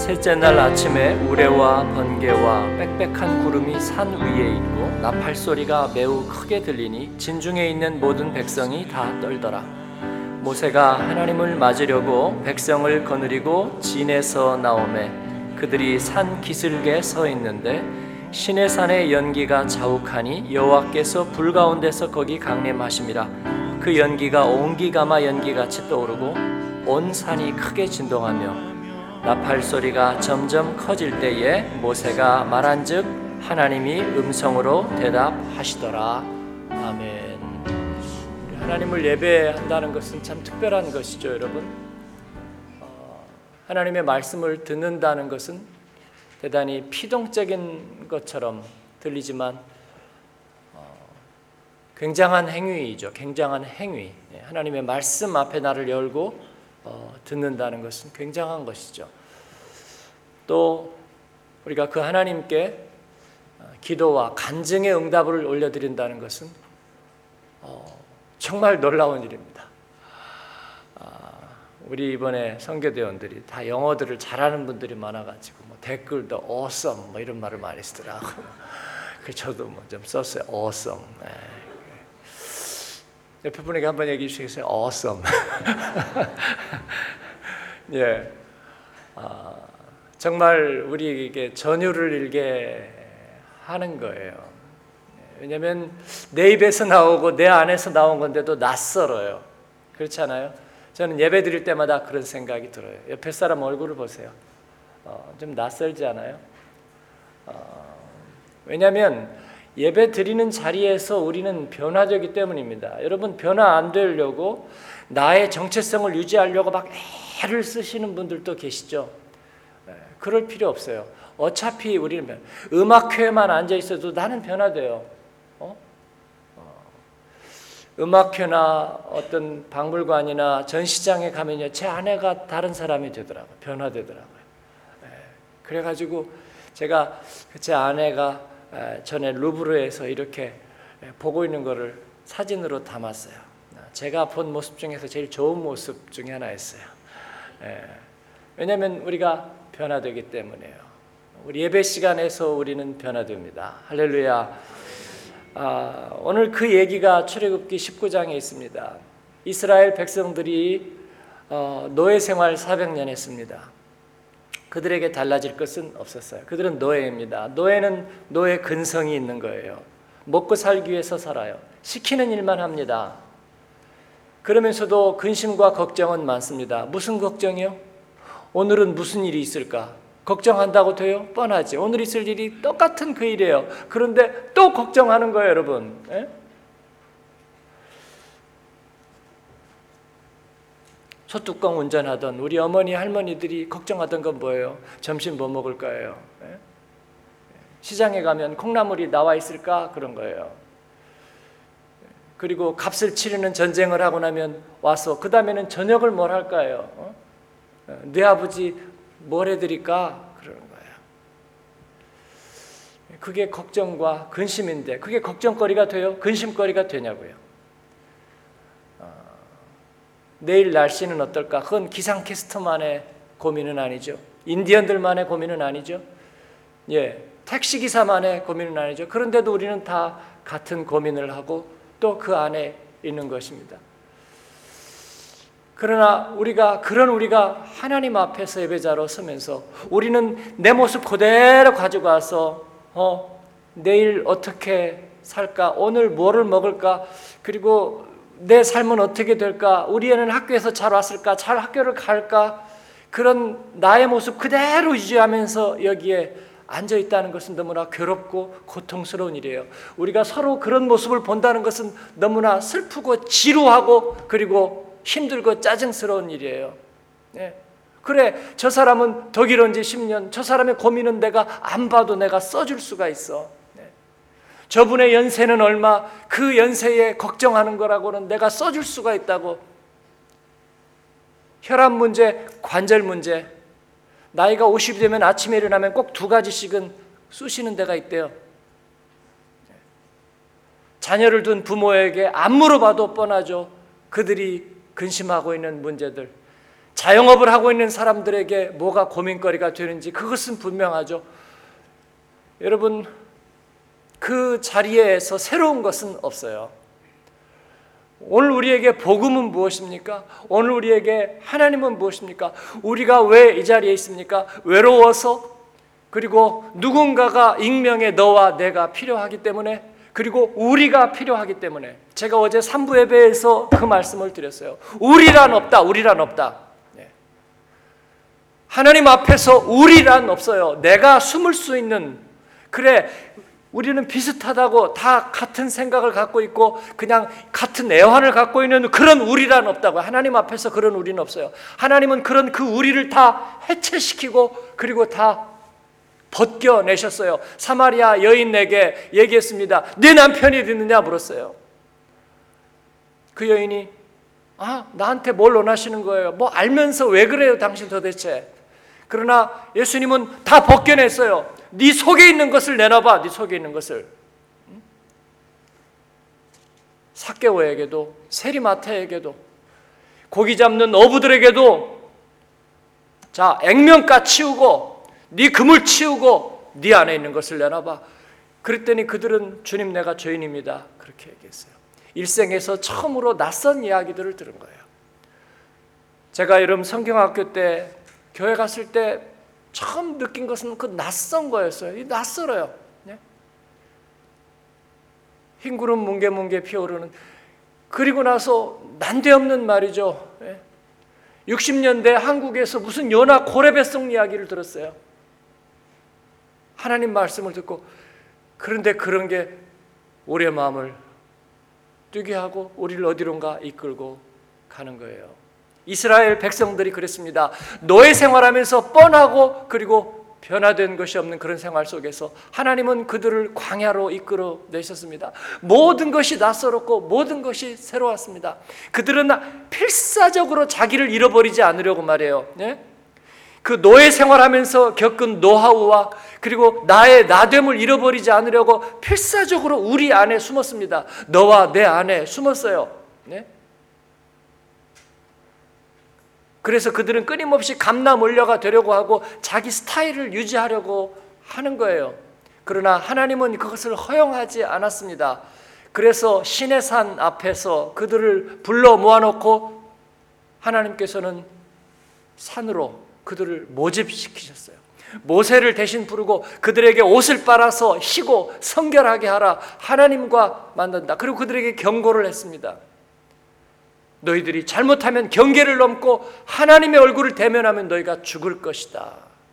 셋째 날 아침에 우레와 번개와 빽빽한 구름이 산 위에 있고 나팔 소리가 매우 크게 들리니 진중에 있는 모든 백성이 다 떨더라. 모세가 하나님을 맞으려고 백성을 거느리고 진에서 나오매 그들이 산 기슭에 서 있는데 시내산의 연기가 자욱하니 여호와께서 불 가운데서 거기 강림하심이라. 그 연기가 온기가마 연기같이 떠오르고 온 산이 크게 진동하며 나팔 소리가 점점 커질 때에 모세가 말한즉 하나님이 음성으로 대답하시더라. 아멘. 하나님을 예배한다는 것은 참 특별한 것이죠, 여러분. 하나님의 말씀을 듣는다는 것은 대단히 피동적인 것처럼 들리지만 굉장한 행위이죠. 굉장한 행위. 하나님의 말씀 앞에 나를 열고 듣는다는 것은 굉장한 것이죠. 또 우리가 그 하나님께 기도와 간증의 응답을 올려드린다는 것은 정말 놀라운 일입니다. 우리 이번에 선교대원들이 다 영어들을 잘하는 분들이 많아가지고 뭐 댓글도 awesome 뭐 이런 말을 많이 쓰더라고요. 그 저도 뭐 좀 썼어요. awesome. 옆에 분에게 한번 얘기해 주시겠어요? awesome. 예, 정말 우리에게 전율을 일게 하는 거예요. 왜냐하면 내 입에서 나오고 내 안에서 나온 건데도 낯설어요. 그렇지 않아요? 저는 예배 드릴 때마다 그런 생각이 들어요. 옆에 사람 얼굴을 보세요. 좀 낯설지 않아요? 왜냐하면 예배 드리는 자리에서 우리는 변화되기 때문입니다. 여러분, 변화 안 되려고 나의 정체성을 유지하려고 막 애를 쓰시는 분들도 계시죠. 그럴 필요 없어요. 어차피 우리는 음악회에만 앉아 있어도 나는 변화돼요. 음악회나 어떤 박물관이나 전시장에 가면요, 제 아내가 다른 사람이 되더라고요. 변화되더라고요. 그래가지고 제가 제 아내가 전에 루브르에서 이렇게 보고 있는 거를 사진으로 담았어요. 제가 본 모습 중에서 제일 좋은 모습 중에 하나였어요. 왜냐하면 우리가 변화되기 때문에요. 우리 예배 시간에서 우리는 변화됩니다. 할렐루야. 오늘 그 얘기가 출애굽기 19장에 있습니다. 이스라엘 백성들이 노예 생활 400년 했습니다. 그들에게 달라질 것은 없었어요. 그들은 노예입니다. 노예는 노예 근성이 있는 거예요. 먹고 살기 위해서 살아요. 시키는 일만 합니다. 그러면서도 근심과 걱정은 많습니다. 무슨 걱정이요? 오늘은 무슨 일이 있을까? 걱정한다고 돼요? 뻔하지. 오늘 있을 일이 똑같은 그 일이에요. 그런데 또 걱정하는 거예요, 여러분. 소뚜껑 운전하던 우리 어머니 할머니들이 걱정하던 건 뭐예요? 점심 뭐 먹을 거예요? 시장에 가면 콩나물이 나와 있을까? 그런 거예요. 그리고 값을 치르는 전쟁을 하고 나면 와서 그 다음에는 저녁을 뭘 할까요? 내 아버지 뭘 해드릴까? 그러는 거예요. 그게 걱정과 근심인데 그게 걱정거리가 돼요? 근심거리가 되냐고요? 내일 날씨는 어떨까? 그건 기상캐스터만의 고민은 아니죠. 인디언들만의 고민은 아니죠. 택시기사만의 고민은 아니죠. 그런데도 우리는 다 같은 고민을 하고 또 그 안에 있는 것입니다. 그러나 우리가 하나님 앞에서 예배자로 서면서 우리는 내 모습 그대로 가지고 와서 내일 어떻게 살까? 오늘 뭐를 먹을까? 그리고 내 삶은 어떻게 될까? 우리 애는 학교에서 잘 왔을까? 잘 학교를 갈까? 그런 나의 모습 그대로 유지하면서 여기에 앉아있다는 것은 너무나 괴롭고 고통스러운 일이에요. 우리가 서로 그런 모습을 본다는 것은 너무나 슬프고 지루하고 그리고 힘들고 짜증스러운 일이에요. 그래, 저 사람은 독일 온 지 10년, 저 사람의 고민은 내가 안 봐도 내가 써줄 수가 있어. 저분의 연세는 얼마, 그 연세에 걱정하는 거라고는 내가 써줄 수가 있다고. 혈압 문제, 관절 문제, 나이가 50이 되면 아침에 일어나면 꼭 2가지씩은 쑤시는 데가 있대요. 자녀를 둔 부모에게 안 물어봐도 뻔하죠. 그들이 근심하고 있는 문제들. 자영업을 하고 있는 사람들에게 뭐가 고민거리가 되는지 그것은 분명하죠. 여러분, 그 자리에서 새로운 것은 없어요. 오늘 우리에게 복음은 무엇입니까? 오늘 우리에게 하나님은 무엇입니까? 우리가 왜 이 자리에 있습니까? 외로워서, 그리고 누군가가 익명의 너와 내가 필요하기 때문에, 그리고 우리가 필요하기 때문에. 제가 어제 3부 예배에서 그 말씀을 드렸어요. 우리란 없다, 우리란 없다. 하나님 앞에서 우리란 없어요. 내가 숨을 수 있는, 그래, 우리는 비슷하다고 다 같은 생각을 갖고 있고 그냥 같은 애환을 갖고 있는 그런 우리란 없다고요. 하나님 앞에서 그런 우리는 없어요. 하나님은 그런 그 우리를 다 해체시키고 그리고 다 벗겨내셨어요. 사마리아 여인에게 얘기했습니다. 네 남편이 어디 있느냐 물었어요. 그 여인이 나한테 뭘 원하시는 거예요? 뭐 알면서 왜 그래요 당신 도대체? 그러나 예수님은 다 벗겨냈어요. 네 속에 있는 것을 내놔봐. 네 속에 있는 것을. 삭개오에게도, 세리마태에게도, 고기 잡는 어부들에게도, 자, 액면가 치우고 네 금을 치우고 네 안에 있는 것을 내놔봐. 그랬더니 그들은 주님 내가 죄인입니다 그렇게 얘기했어요. 일생에서 처음으로 낯선 이야기들을 들은 거예요. 제가 여러분 성경학교 때 교회 갔을 때 처음 느낀 것은 그 낯선 거였어요. 낯설어요. 흰 구름 뭉게뭉게 피어오르는. 그리고 나서 난데없는 말이죠. 60년대 한국에서 무슨 연화 고래뱃송 이야기를 들었어요. 하나님 말씀을 듣고. 그런데 그런 게 우리의 마음을 뛰게 하고 우리를 어디론가 이끌고 가는 거예요. 이스라엘 백성들이 그랬습니다. 노예 생활하면서 뻔하고 그리고 변화된 것이 없는 그런 생활 속에서 하나님은 그들을 광야로 이끌어 내셨습니다. 모든 것이 낯설었고 모든 것이 새로웠습니다. 그들은 필사적으로 자기를 잃어버리지 않으려고 말해요. 그 노예 생활하면서 겪은 노하우와 그리고 나의 나됨을 잃어버리지 않으려고 필사적으로 우리 안에 숨었습니다. 너와 내 안에 숨었어요. 그래서 그들은 끊임없이 감나 몰려가 되려고 하고 자기 스타일을 유지하려고 하는 거예요. 그러나 하나님은 그것을 허용하지 않았습니다. 그래서 신의 산 앞에서 그들을 불러 모아놓고 하나님께서는 산으로 그들을 모집시키셨어요. 모세를 대신 부르고 그들에게 옷을 빨아서 희고 성결하게 하라. 하나님과 만난다. 그리고 그들에게 경고를 했습니다. 너희들이 잘못하면 경계를 넘고 하나님의 얼굴을 대면하면 너희가 죽을 것이다.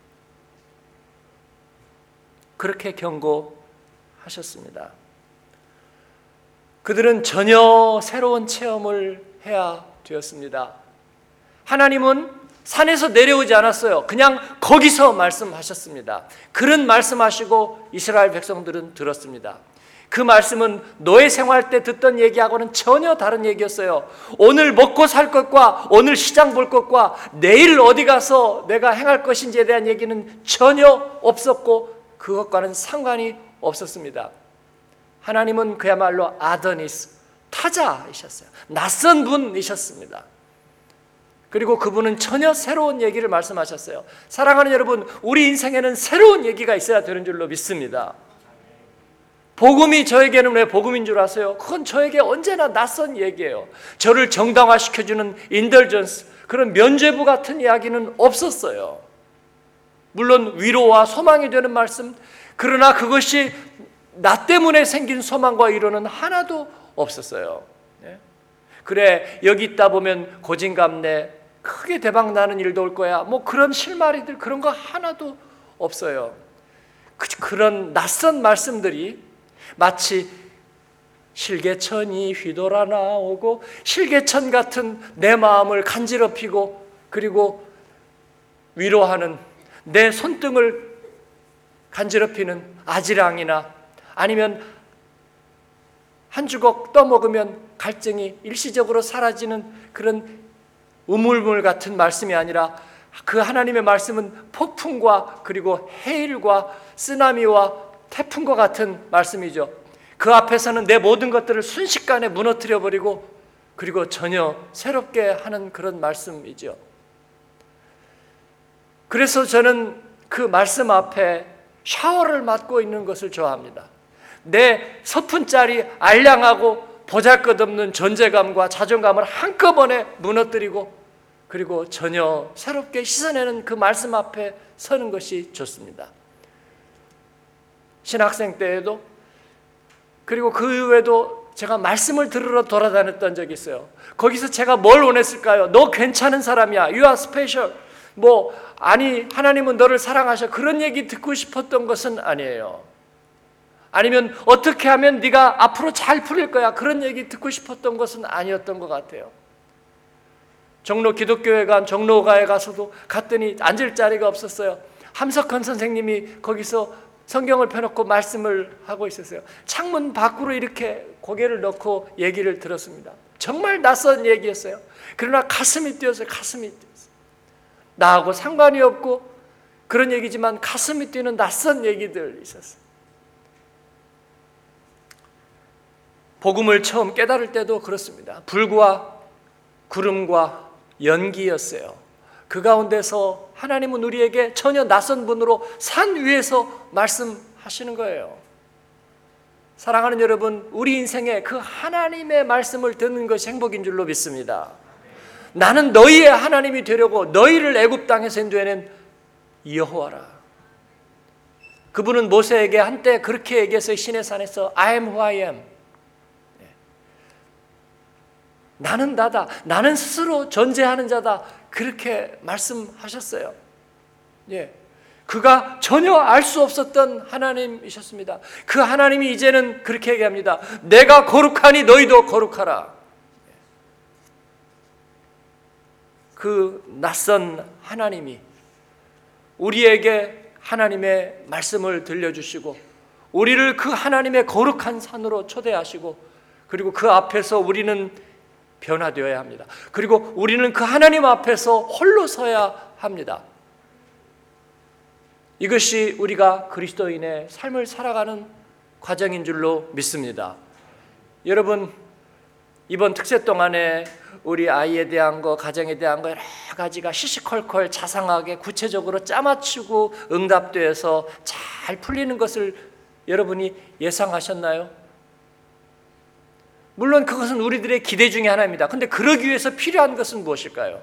그렇게 경고하셨습니다. 그들은 전혀 새로운 체험을 해야 되었습니다. 하나님은 산에서 내려오지 않았어요. 그냥 거기서 말씀하셨습니다. 그런 말씀하시고 이스라엘 백성들은 들었습니다. 그 말씀은 노예 생활 때 듣던 얘기하고는 전혀 다른 얘기였어요. 오늘 먹고 살 것과 오늘 시장 볼 것과 내일 어디 가서 내가 행할 것인지에 대한 얘기는 전혀 없었고 그것과는 상관이 없었습니다. 하나님은 그야말로 아도니스, 타자이셨어요. 낯선 분이셨습니다. 그리고 그분은 전혀 새로운 얘기를 말씀하셨어요. 사랑하는 여러분, 우리 인생에는 새로운 얘기가 있어야 되는 줄로 믿습니다. 복음이 저에게는 왜 복음인 줄 아세요? 그건 저에게 언제나 낯선 얘기예요. 저를 정당화시켜주는 인덜전스, 그런 면죄부 같은 이야기는 없었어요. 물론 위로와 소망이 되는 말씀, 그러나 그것이 나 때문에 생긴 소망과 위로는 하나도 없었어요. 그래, 여기 있다 보면 고진감래, 크게 대박 나는 일도 올 거야, 뭐 그런 실마리들, 그런 거 하나도 없어요. 그런 낯선 말씀들이 마치 실개천이 휘돌아 나오고 실개천 같은 내 마음을 간지럽히고 그리고 위로하는 내 손등을 간지럽히는 아지랑이나 아니면 한 주걱 떠먹으면 갈증이 일시적으로 사라지는 그런 우물물 같은 말씀이 아니라 그 하나님의 말씀은 폭풍과 그리고 해일과 쓰나미와 태풍과 같은 말씀이죠. 그 앞에서는 내 모든 것들을 순식간에 무너뜨려 버리고 그리고 전혀 새롭게 하는 그런 말씀이죠. 그래서 저는 그 말씀 앞에 샤워를 맡고 있는 것을 좋아합니다. 내 서푼짜리 알량하고 보잘것없는 존재감과 자존감을 한꺼번에 무너뜨리고 그리고 전혀 새롭게 씻어내는 그 말씀 앞에 서는 것이 좋습니다. 신학생 때에도 그리고 그 이후에도 제가 말씀을 들으러 돌아다녔던 적이 있어요. 거기서 제가 뭘 원했을까요? 너 괜찮은 사람이야. You are special. 아니 하나님은 너를 사랑하셔. 그런 얘기 듣고 싶었던 것은 아니에요. 아니면 어떻게 하면 네가 앞으로 잘 풀릴 거야. 그런 얘기 듣고 싶었던 것은 아니었던 것 같아요. 종로 기독교회관 종로가에 가서도 갔더니 앉을 자리가 없었어요. 함석헌 선생님이 거기서 성경을 펴놓고 말씀을 하고 있었어요. 창문 밖으로 이렇게 고개를 넣고 얘기를 들었습니다. 정말 낯선 얘기였어요. 그러나 가슴이 뛰었어요. 가슴이 뛰었어요. 나하고 상관이 없고 그런 얘기지만 가슴이 뛰는 낯선 얘기들 있었어요. 복음을 처음 깨달을 때도 그렇습니다. 불과 구름과 연기였어요. 그 가운데서 하나님은 우리에게 전혀 낯선 분으로 산 위에서 말씀하시는 거예요. 사랑하는 여러분, 우리 인생에 그 하나님의 말씀을 듣는 것이 행복인 줄로 믿습니다. 나는 너희의 하나님이 되려고 너희를 애굽 땅에서 인도해낸 여호와라. 그분은 모세에게 한때 그렇게 얘기해서 시내산에서 I am who I am. 나는 나다. 나는 스스로 존재하는 자다. 그렇게 말씀하셨어요. 그가 전혀 알 수 없었던 하나님이셨습니다. 그 하나님이 이제는 그렇게 얘기합니다. 내가 거룩하니 너희도 거룩하라. 그 낯선 하나님이 우리에게 하나님의 말씀을 들려주시고 우리를 그 하나님의 거룩한 산으로 초대하시고 그리고 그 앞에서 우리는 변화되어야 합니다. 그리고 우리는 그 하나님 앞에서 홀로 서야 합니다. 이것이 우리가 그리스도인의 삶을 살아가는 과정인 줄로 믿습니다. 여러분, 이번 특세 동안에 우리 아이에 대한 거, 가정에 대한 거 여러 가지가 시시콜콜 자상하게 구체적으로 짜맞추고 응답돼서 잘 풀리는 것을 여러분이 예상하셨나요? 물론 그것은 우리들의 기대 중에 하나입니다. 그런데 그러기 위해서 필요한 것은 무엇일까요?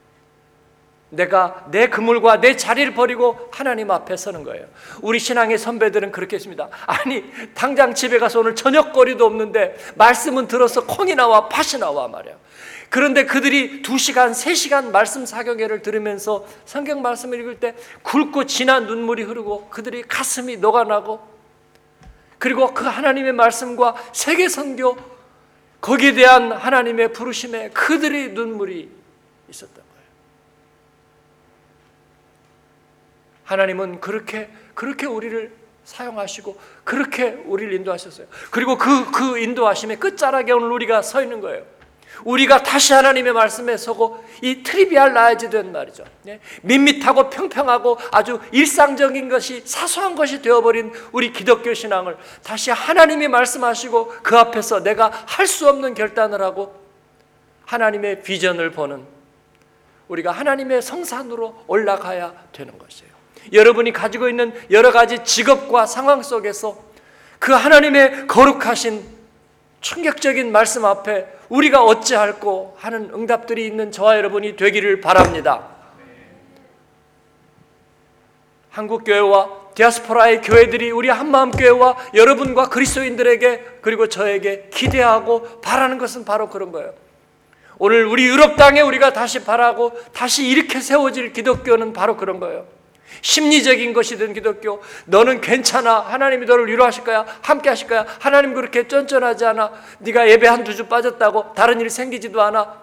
내가 내 그물과 내 자리를 버리고 하나님 앞에 서는 거예요. 우리 신앙의 선배들은 그렇게 했습니다. 아니 당장 집에 가서 오늘 저녁거리도 없는데 말씀은 들어서 콩이 나와 팥이 나와 말이야. 그런데 그들이 2시간 3시간 말씀 사경회를 들으면서 성경 말씀을 읽을 때 굵고 진한 눈물이 흐르고 그들이 가슴이 녹아나고 그리고 그 하나님의 말씀과 세계 선교 거기에 대한 하나님의 부르심에 그들의 눈물이 있었던 거예요. 하나님은 그렇게 우리를 사용하시고 그렇게 우리를 인도하셨어요. 그리고 그 인도하심의 끝자락에 오늘 우리가 서 있는 거예요. 우리가 다시 하나님의 말씀에 서고 이 트리비얼 라이즈 된 말이죠. 밋밋하고 평평하고 아주 일상적인 것이 사소한 것이 되어버린 우리 기독교 신앙을 다시 하나님이 말씀하시고 그 앞에서 내가 할 수 없는 결단을 하고 하나님의 비전을 보는 우리가 하나님의 성산으로 올라가야 되는 것이에요. 여러분이 가지고 있는 여러 가지 직업과 상황 속에서 그 하나님의 거룩하신 충격적인 말씀 앞에 우리가 어찌할꼬 하는 응답들이 있는 저와 여러분이 되기를 바랍니다. 한국교회와 디아스포라의 교회들이 우리 한마음교회와 여러분과 그리스도인들에게 그리고 저에게 기대하고 바라는 것은 바로 그런 거예요. 오늘 우리 유럽 땅에 우리가 다시 바라고 다시 이렇게 세워질 기독교는 바로 그런 거예요. 심리적인 것이든 기독교, 너는 괜찮아, 하나님이 너를 위로하실 거야, 함께 하실 거야, 하나님 그렇게 쫀쫀하지 않아, 네가 예배 1-2주 빠졌다고 다른 일 생기지도 않아,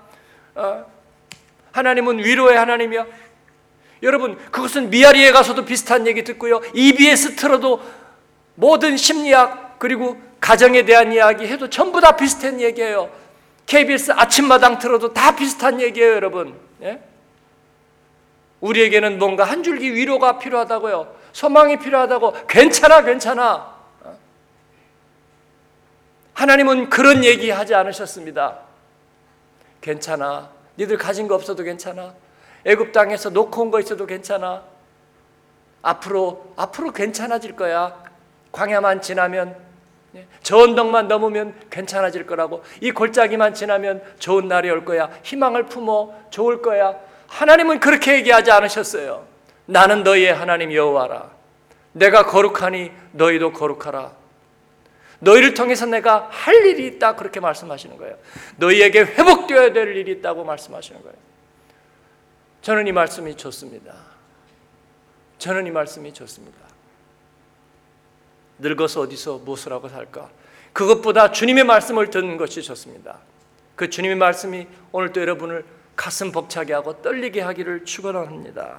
하나님은 위로의 하나님이야. 여러분, 그것은 미아리에 가서도 비슷한 얘기 듣고요, EBS 틀어도 모든 심리학 그리고 가정에 대한 이야기 해도 전부 다 비슷한 얘기예요. KBS 아침마당 틀어도 다 비슷한 얘기예요. 여러분, 우리에게는 뭔가 한 줄기 위로가 필요하다고요. 소망이 필요하다고. 괜찮아. 하나님은 그런 얘기 하지 않으셨습니다. 괜찮아. 니들 가진 거 없어도 괜찮아. 애굽 땅에서 놓고 온 거 있어도 괜찮아. 앞으로 괜찮아질 거야. 광야만 지나면, 저 언덕만 넘으면 괜찮아질 거라고. 이 골짜기만 지나면 좋은 날이 올 거야. 희망을 품어, 좋을 거야. 하나님은 그렇게 얘기하지 않으셨어요. 나는 너희의 하나님 여호와라. 내가 거룩하니 너희도 거룩하라. 너희를 통해서 내가 할 일이 있다, 그렇게 말씀하시는 거예요. 너희에게 회복되어야 될 일이 있다고 말씀하시는 거예요. 저는 이 말씀이 좋습니다. 저는 이 말씀이 좋습니다. 늙어서 어디서 무엇을 하고 살까? 그것보다 주님의 말씀을 듣는 것이 좋습니다. 그 주님의 말씀이 오늘도 여러분을 가슴 벅차게 하고 떨리게 하기를 축원합니다.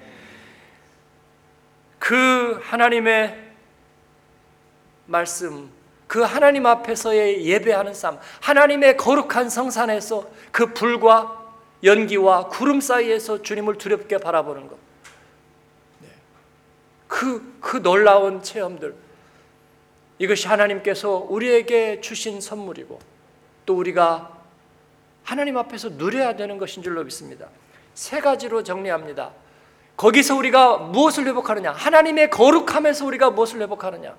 그 하나님의 말씀, 그 하나님 앞에서의 예배하는 삶, 하나님의 거룩한 성산에서 그 불과 연기와 구름 사이에서 주님을 두렵게 바라보는 것, 그 놀라운 체험들, 이것이 하나님께서 우리에게 주신 선물이고 또 우리가 하나님 앞에서 누려야 되는 것인 줄로 믿습니다. 세 가지로 정리합니다. 거기서 우리가 무엇을 회복하느냐? 하나님의 거룩함에서 우리가 무엇을 회복하느냐?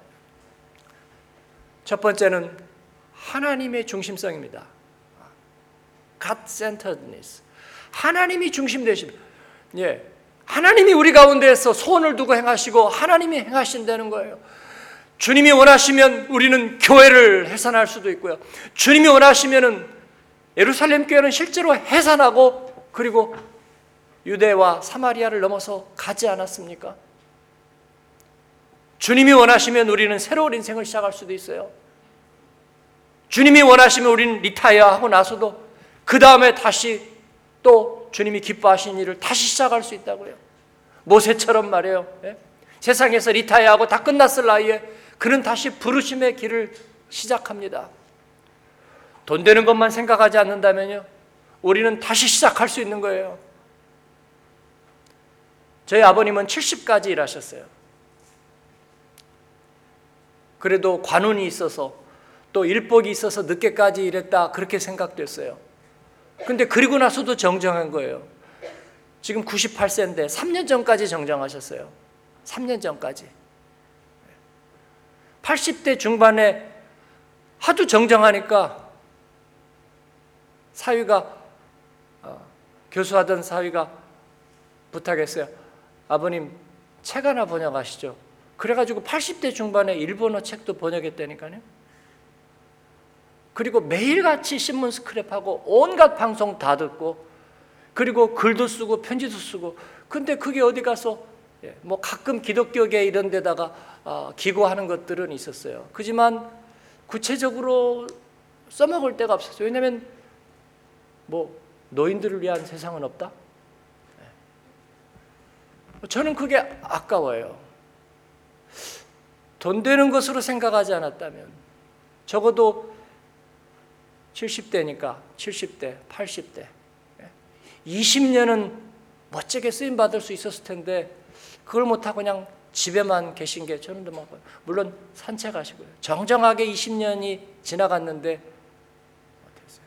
첫 번째는 하나님의 중심성입니다. God-centeredness. 하나님이 중심 되십니다. 하나님이 우리 가운데에서 소원을 두고 행하시고 하나님이 행하신다는 거예요. 주님이 원하시면 우리는 교회를 해산할 수도 있고요. 주님이 원하시면은 예루살렘 교회는 실제로 해산하고 그리고 유대와 사마리아를 넘어서 가지 않았습니까? 주님이 원하시면 우리는 새로운 인생을 시작할 수도 있어요. 주님이 원하시면 우리는 리타이어하고 나서도 그 다음에 다시 또 주님이 기뻐하신 일을 다시 시작할 수 있다고요. 모세처럼 말이에요. 세상에서 리타이어하고 다 끝났을 나이에 그는 다시 부르심의 길을 시작합니다. 돈 되는 것만 생각하지 않는다면요, 우리는 다시 시작할 수 있는 거예요. 저희 아버님은 70까지 일하셨어요. 그래도 관운이 있어서 또 일복이 있어서 늦게까지 일했다, 그렇게 생각됐어요. 근데 그리고 나서도 정정한 거예요. 지금 98세인데 3년 전까지 정정하셨어요. 3년 전까지. 80대 중반에 하도 정정하니까 사위가, 교수하던 사위가 부탁했어요. 아버님, 책 하나 번역하시죠. 그래가지고 80대 중반에 일본어 책도 번역했다니까요. 그리고 매일같이 신문 스크랩하고 온갖 방송 다 듣고 그리고 글도 쓰고 편지도 쓰고. 근데 그게 어디 가서 뭐 가끔 기독교계 이런 데다가 기고하는 것들은 있었어요. 그지만 구체적으로 써먹을 데가 없었어요. 왜냐하면 뭐 노인들을 위한 세상은 없다. 저는 그게 아까워요. 돈 되는 것으로 생각하지 않았다면 적어도 70대니까 70대, 80대 20년은 멋지게 쓰임받을 수 있었을 텐데 그걸 못하고 그냥 집에만 계신 게 저는 뭐, 물론 산책하시고요. 정정하게 20년이 지나갔는데 어땠어요?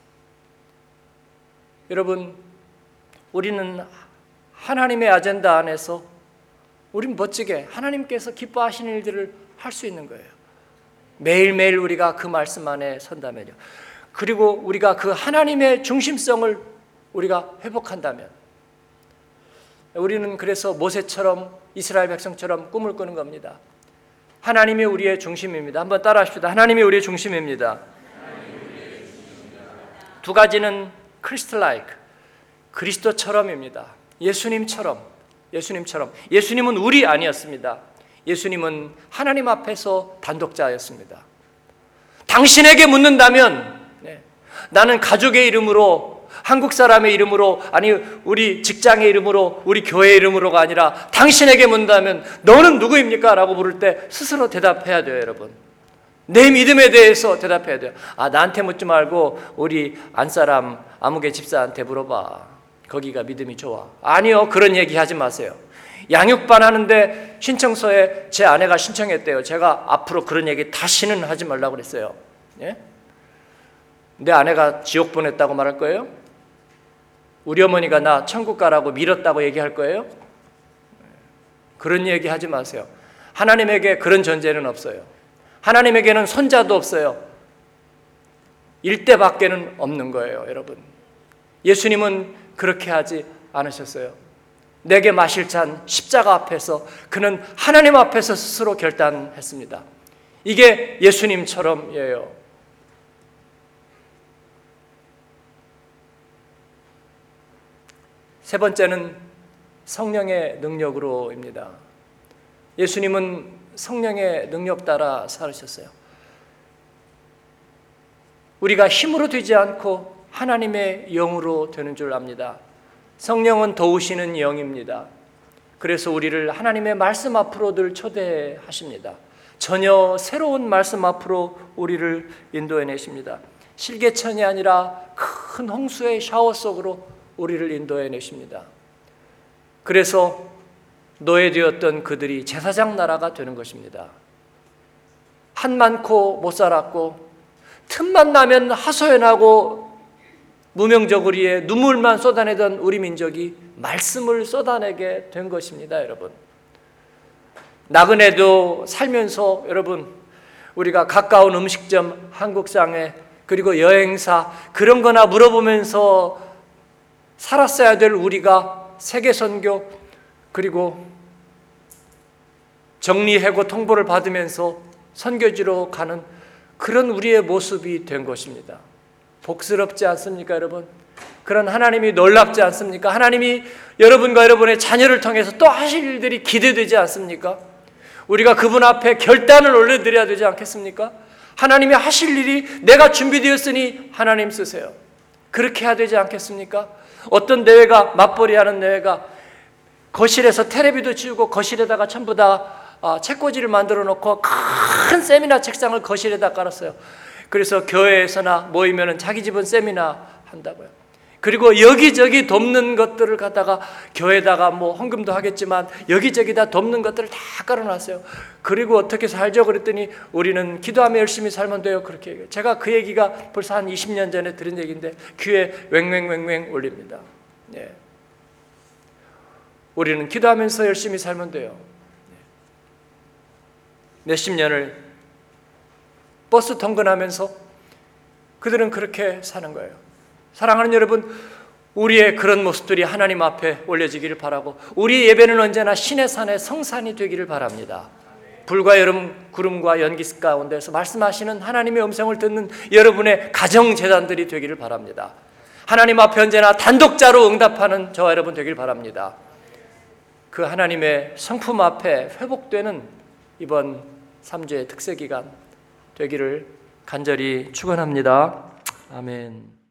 여러분, 우리는 하나님의 아젠다 안에서 우린 멋지게 하나님께서 기뻐하시는 일들을 할 수 있는 거예요. 매일매일 우리가 그 말씀 안에 선다면요. 그리고 우리가 그 하나님의 중심성을 우리가 회복한다면 우리는 그래서 모세처럼 이스라엘 백성처럼 꿈을 꾸는 겁니다. 하나님이 우리의 중심입니다. 한번 따라하십시다. 하나님이 우리의 중심입니다. 두 가지는 크리스토라이크, 그리스도처럼입니다. 예수님처럼. 예수님은 우리 아니었습니다. 예수님은 하나님 앞에서 단독자였습니다. 당신에게 묻는다면 나는 가족의 이름으로, 한국 사람의 이름으로, 아니 우리 직장의 이름으로, 우리 교회의 이름으로가 아니라 당신에게 묻는다면 너는 누구입니까? 라고 물을 때 스스로 대답해야 돼요. 여러분, 내 믿음에 대해서 대답해야 돼요. 나한테 묻지 말고 우리 안사람 아무개 집사한테 물어봐. 거기가 믿음이 좋아. 아니요, 그런 얘기 하지 마세요. 양육반 하는데 신청서에 제 아내가 신청했대요. 제가 앞으로 그런 얘기 다시는 하지 말라고 그랬어요. 내 아내가 지옥 보냈다고 말할 거예요? 우리 어머니가 나 천국 가라고 밀었다고 얘기할 거예요? 그런 얘기 하지 마세요. 하나님에게 그런 존재는 없어요. 하나님에게는 손자도 없어요. 일대밖에는 없는 거예요, 여러분. 예수님은 그렇게 하지 않으셨어요. 내게 마실 잔 십자가 앞에서 그는 하나님 앞에서 스스로 결단했습니다. 이게 예수님처럼이에요. 세 번째는 성령의 능력으로입니다. 예수님은 성령의 능력 따라 살으셨어요. 우리가 힘으로 되지 않고 하나님의 영으로 되는 줄 압니다. 성령은 도우시는 영입니다. 그래서 우리를 하나님의 말씀 앞으로 늘 초대하십니다. 전혀 새로운 말씀 앞으로 우리를 인도해내십니다. 실개천이 아니라 큰 홍수의 샤워 속으로 우리를 인도해내십니다. 그래서 노예되었던 그들이 제사장 나라가 되는 것입니다. 한 많고 못 살았고 틈만 나면 하소연하고 무명저고리에 눈물만 쏟아내던 우리 민족이 말씀을 쏟아내게 된 것입니다, 여러분. 나그네도 살면서 여러분 우리가 가까운 음식점, 한국상에 그리고 여행사 그런 거나 물어보면서 살았어야 될 우리가 세계선교 그리고 정리해고 통보를 받으면서 선교지로 가는 그런 우리의 모습이 된 것입니다. 복스럽지 않습니까, 여러분? 그런 하나님이 놀랍지 않습니까? 하나님이 여러분과 여러분의 자녀를 통해서 또 하실 일들이 기대되지 않습니까? 우리가 그분 앞에 결단을 올려드려야 되지 않겠습니까? 하나님이 하실 일이 내가 준비되었으니 하나님 쓰세요. 그렇게 해야 되지 않겠습니까? 어떤 내외가 맞벌이하는 내외가 거실에서 텔레비도 치우고 거실에다가 전부 다 책꽂이를 만들어 놓고 큰 세미나 책상을 거실에다 깔았어요. 그래서 교회에서나 모이면 자기 집은 세미나 한다고요. 그리고 여기저기 돕는 것들을 갖다가 교회에다가 뭐 헌금도 하겠지만 여기저기다 돕는 것들을 다 깔아놨어요. 그리고 어떻게 살죠? 그랬더니 우리는 기도하며 열심히 살면 돼요. 그렇게 얘기해요. 제가 그 얘기가 벌써 한 20년 전에 들은 얘기인데 귀에 왱왱왱왱 울립니다. 예. 우리는 기도하면서 열심히 살면 돼요. 몇십 년을 버스 통근하면서 그들은 그렇게 사는 거예요. 사랑하는 여러분, 우리의 그런 모습들이 하나님 앞에 올려지기를 바라고 우리의 예배는 언제나 신의 산의 성산이 되기를 바랍니다. 불과 여름 구름과 연기 가운데서 말씀하시는 하나님의 음성을 듣는 여러분의 가정재단들이 되기를 바랍니다. 하나님 앞에 언제나 단독자로 응답하는 저와 여러분 되기를 바랍니다. 그 하나님의 성품 앞에 회복되는 이번 3주의 특세기간 되기를 간절히 축원합니다. 아멘.